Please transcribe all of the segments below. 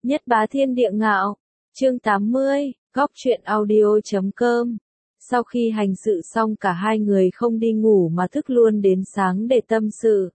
Nhất bá thiên địa ngạo, chương 80, góc truyện audio.com. Sau khi hành sự xong cả hai người không đi ngủ mà thức luôn đến sáng để tâm sự.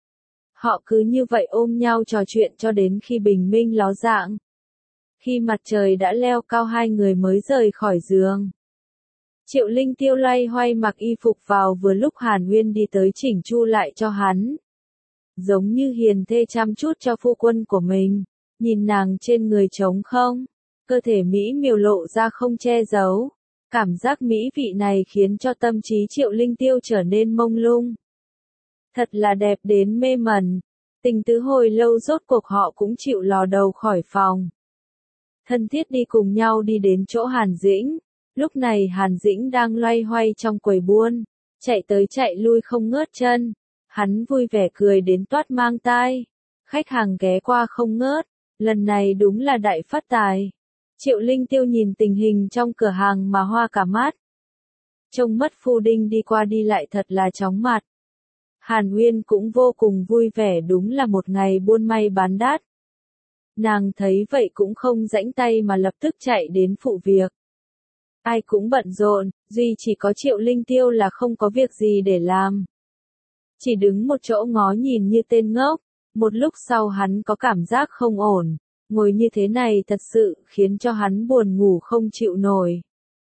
Họ cứ như vậy ôm nhau trò chuyện cho đến khi bình minh ló dạng. Khi mặt trời đã leo cao hai người mới rời khỏi giường. Triệu Linh Tiêu loay hoay mặc y phục vào vừa lúc Hàn Uyên đi tới chỉnh chu lại cho hắn. Giống như hiền thê chăm chút cho phu quân của mình. Nhìn nàng trên người trống không, cơ thể mỹ miều lộ ra không che giấu. Cảm giác mỹ vị này khiến cho tâm trí Triệu Linh Tiêu trở nên mông lung. Thật là đẹp đến mê mẩn. Tình tứ hồi lâu rốt cuộc họ cũng chịu lò đầu khỏi phòng. Thân thiết đi cùng nhau đi đến chỗ Hàn Dĩnh. Lúc này Hàn Dĩnh đang loay hoay trong quầy buôn, chạy tới chạy lui không ngớt chân. Hắn vui vẻ cười đến toát mang tai. Khách hàng ghé qua không ngớt. Lần này đúng là đại phát tài. Triệu Linh Tiêu nhìn tình hình trong cửa hàng mà hoa cả mắt. Trông mất phu đinh đi qua đi lại thật là chóng mặt. Hàn Uyên cũng vô cùng vui vẻ, đúng là một ngày buôn may bán đắt. Nàng thấy vậy cũng không rãnh tay mà lập tức chạy đến phụ việc. Ai cũng bận rộn, duy chỉ có Triệu Linh Tiêu là không có việc gì để làm. Chỉ đứng một chỗ ngó nhìn như tên ngốc. Một lúc sau hắn có cảm giác không ổn, ngồi như thế này thật sự khiến cho hắn buồn ngủ không chịu nổi.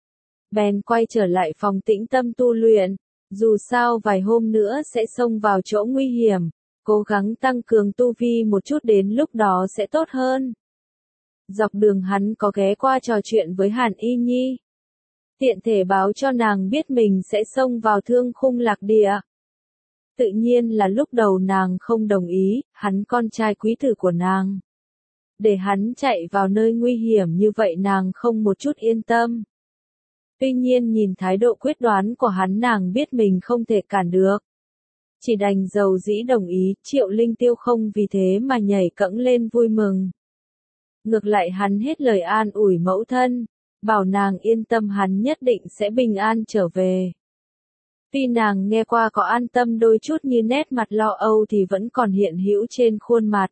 Bèn quay trở lại phòng tĩnh tâm tu luyện, dù sao vài hôm nữa sẽ xông vào chỗ nguy hiểm, cố gắng tăng cường tu vi một chút đến lúc đó sẽ tốt hơn. Dọc đường hắn có ghé qua trò chuyện với Hàn Y Nhi. Tiện thể báo cho nàng biết mình sẽ xông vào Thương Khung Lạc Địa. Tự nhiên là lúc đầu nàng không đồng ý, hắn con trai quý tử của nàng. Để hắn chạy vào nơi nguy hiểm như vậy nàng không một chút yên tâm. Tuy nhiên nhìn thái độ quyết đoán của hắn nàng biết mình không thể cản được. Chỉ đành dầu dĩ đồng ý, Triệu Linh Tiêu không vì thế mà nhảy cẫng lên vui mừng. Ngược lại hắn hết lời an ủi mẫu thân, bảo nàng yên tâm hắn nhất định sẽ bình an trở về. Tuy nàng nghe qua có an tâm đôi chút như nét mặt lo âu thì vẫn còn hiện hữu trên khuôn mặt.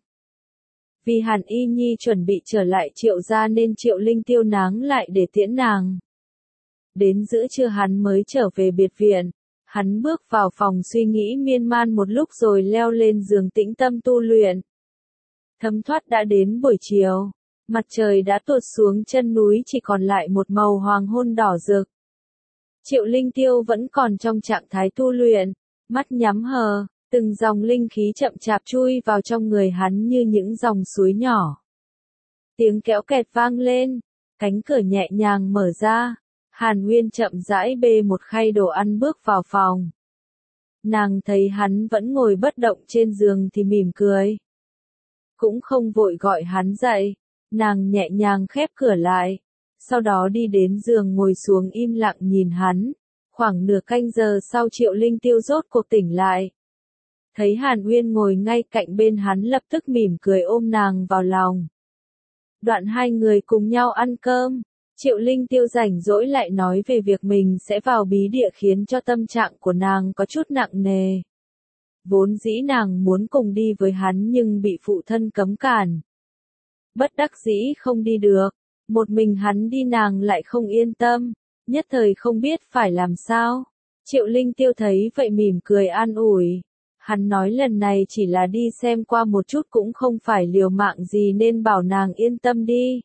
Vì Hàn Y Nhi chuẩn bị trở lại Triệu gia nên Triệu Linh Tiêu náng lại để tiễn nàng. Đến giữa trưa hắn mới trở về biệt viện, hắn bước vào phòng suy nghĩ miên man một lúc rồi leo lên giường tĩnh tâm tu luyện. Thấm thoát đã đến buổi chiều, mặt trời đã tuột xuống chân núi chỉ còn lại một màu hoàng hôn đỏ rực. Triệu Linh Tiêu vẫn còn trong trạng thái tu luyện, mắt nhắm hờ, từng dòng linh khí chậm chạp chui vào trong người hắn như những dòng suối nhỏ. Tiếng kéo kẹt vang lên, cánh cửa nhẹ nhàng mở ra, Hàn Uyên chậm rãi bê một khay đồ ăn bước vào phòng. Nàng thấy hắn vẫn ngồi bất động trên giường thì mỉm cười. Cũng không vội gọi hắn dậy, nàng nhẹ nhàng khép cửa lại. Sau đó đi đến giường ngồi xuống im lặng nhìn hắn. Khoảng nửa canh giờ sau Triệu Linh Tiêu rốt cuộc tỉnh lại. Thấy Hàn Uyên ngồi ngay cạnh bên hắn lập tức mỉm cười ôm nàng vào lòng. Đoạn hai người cùng nhau ăn cơm. Triệu Linh Tiêu rảnh rỗi lại nói về việc mình sẽ vào bí địa khiến cho tâm trạng của nàng có chút nặng nề. Vốn dĩ nàng muốn cùng đi với hắn nhưng bị phụ thân cấm cản. Bất đắc dĩ không đi được. Một mình hắn đi nàng lại không yên tâm, nhất thời không biết phải làm sao. Triệu Linh Tiêu thấy vậy mỉm cười an ủi. Hắn nói lần này chỉ là đi xem qua một chút cũng không phải liều mạng gì nên bảo nàng yên tâm đi.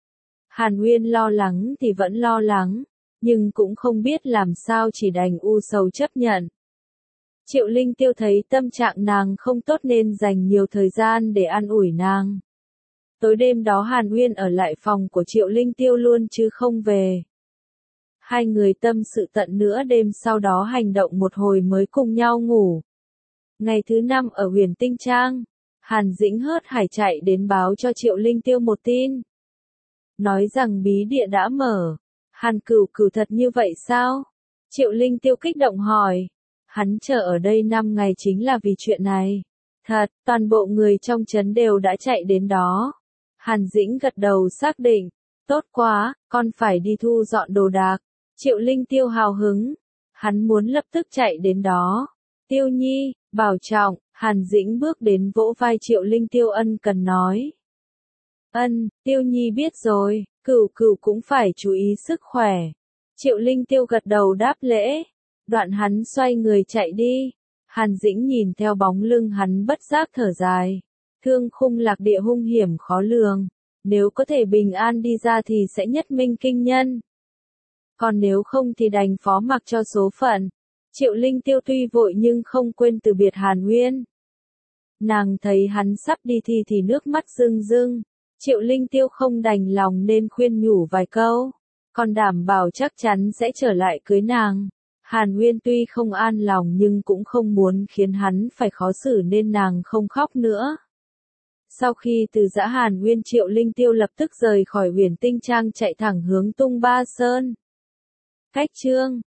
Hàn Uyên lo lắng thì vẫn lo lắng, nhưng cũng không biết làm sao chỉ đành u sầu chấp nhận. Triệu Linh Tiêu thấy tâm trạng nàng không tốt nên dành nhiều thời gian để an ủi nàng. Tối đêm đó Hàn Uyên ở lại phòng của Triệu Linh Tiêu luôn chứ không về. Hai người tâm sự tận nửa đêm sau đó hành động một hồi mới cùng nhau ngủ. Ngày thứ 5 ở Huyền Tinh Trang, Hàn Dĩnh hớt hải chạy đến báo cho Triệu Linh Tiêu một tin. Nói rằng bí địa đã mở. Hàn Cửu Cửu thật như vậy sao? Triệu Linh Tiêu kích động hỏi. Hắn chờ ở đây 5 ngày chính là vì chuyện này. Thật, toàn bộ người trong trấn đều đã chạy đến đó. Hàn Dĩnh gật đầu xác định. Tốt quá, con phải đi thu dọn đồ đạc. Triệu Linh Tiêu hào hứng. Hắn muốn lập tức chạy đến đó. Tiêu Nhi, bảo trọng. Hàn Dĩnh bước đến vỗ vai Triệu Linh Tiêu ân cần nói. Tiêu Nhi biết rồi, Cửu Cửu cũng phải chú ý sức khỏe. Triệu Linh Tiêu gật đầu đáp lễ. Đoạn hắn xoay người chạy đi. Hàn Dĩnh nhìn theo bóng lưng hắn bất giác thở dài. Thương Khung Lạc Địa hung hiểm khó lường. Nếu có thể bình an đi ra thì sẽ nhất minh kinh nhân. Còn nếu không thì đành phó mặc cho số phận. Triệu Linh Tiêu tuy vội nhưng không quên từ biệt Hàn Uyên. Nàng thấy hắn sắp đi thì nước mắt rưng rưng. Triệu Linh Tiêu không đành lòng nên khuyên nhủ vài câu. Còn đảm bảo chắc chắn sẽ trở lại cưới nàng. Hàn Uyên tuy không an lòng nhưng cũng không muốn khiến hắn phải khó xử nên nàng không khóc nữa. Sau khi từ giã Hàn Uyên, Triệu Linh Tiêu lập tức rời khỏi Huyền Tinh Trang chạy thẳng hướng Tung Ba Sơn. Cách chương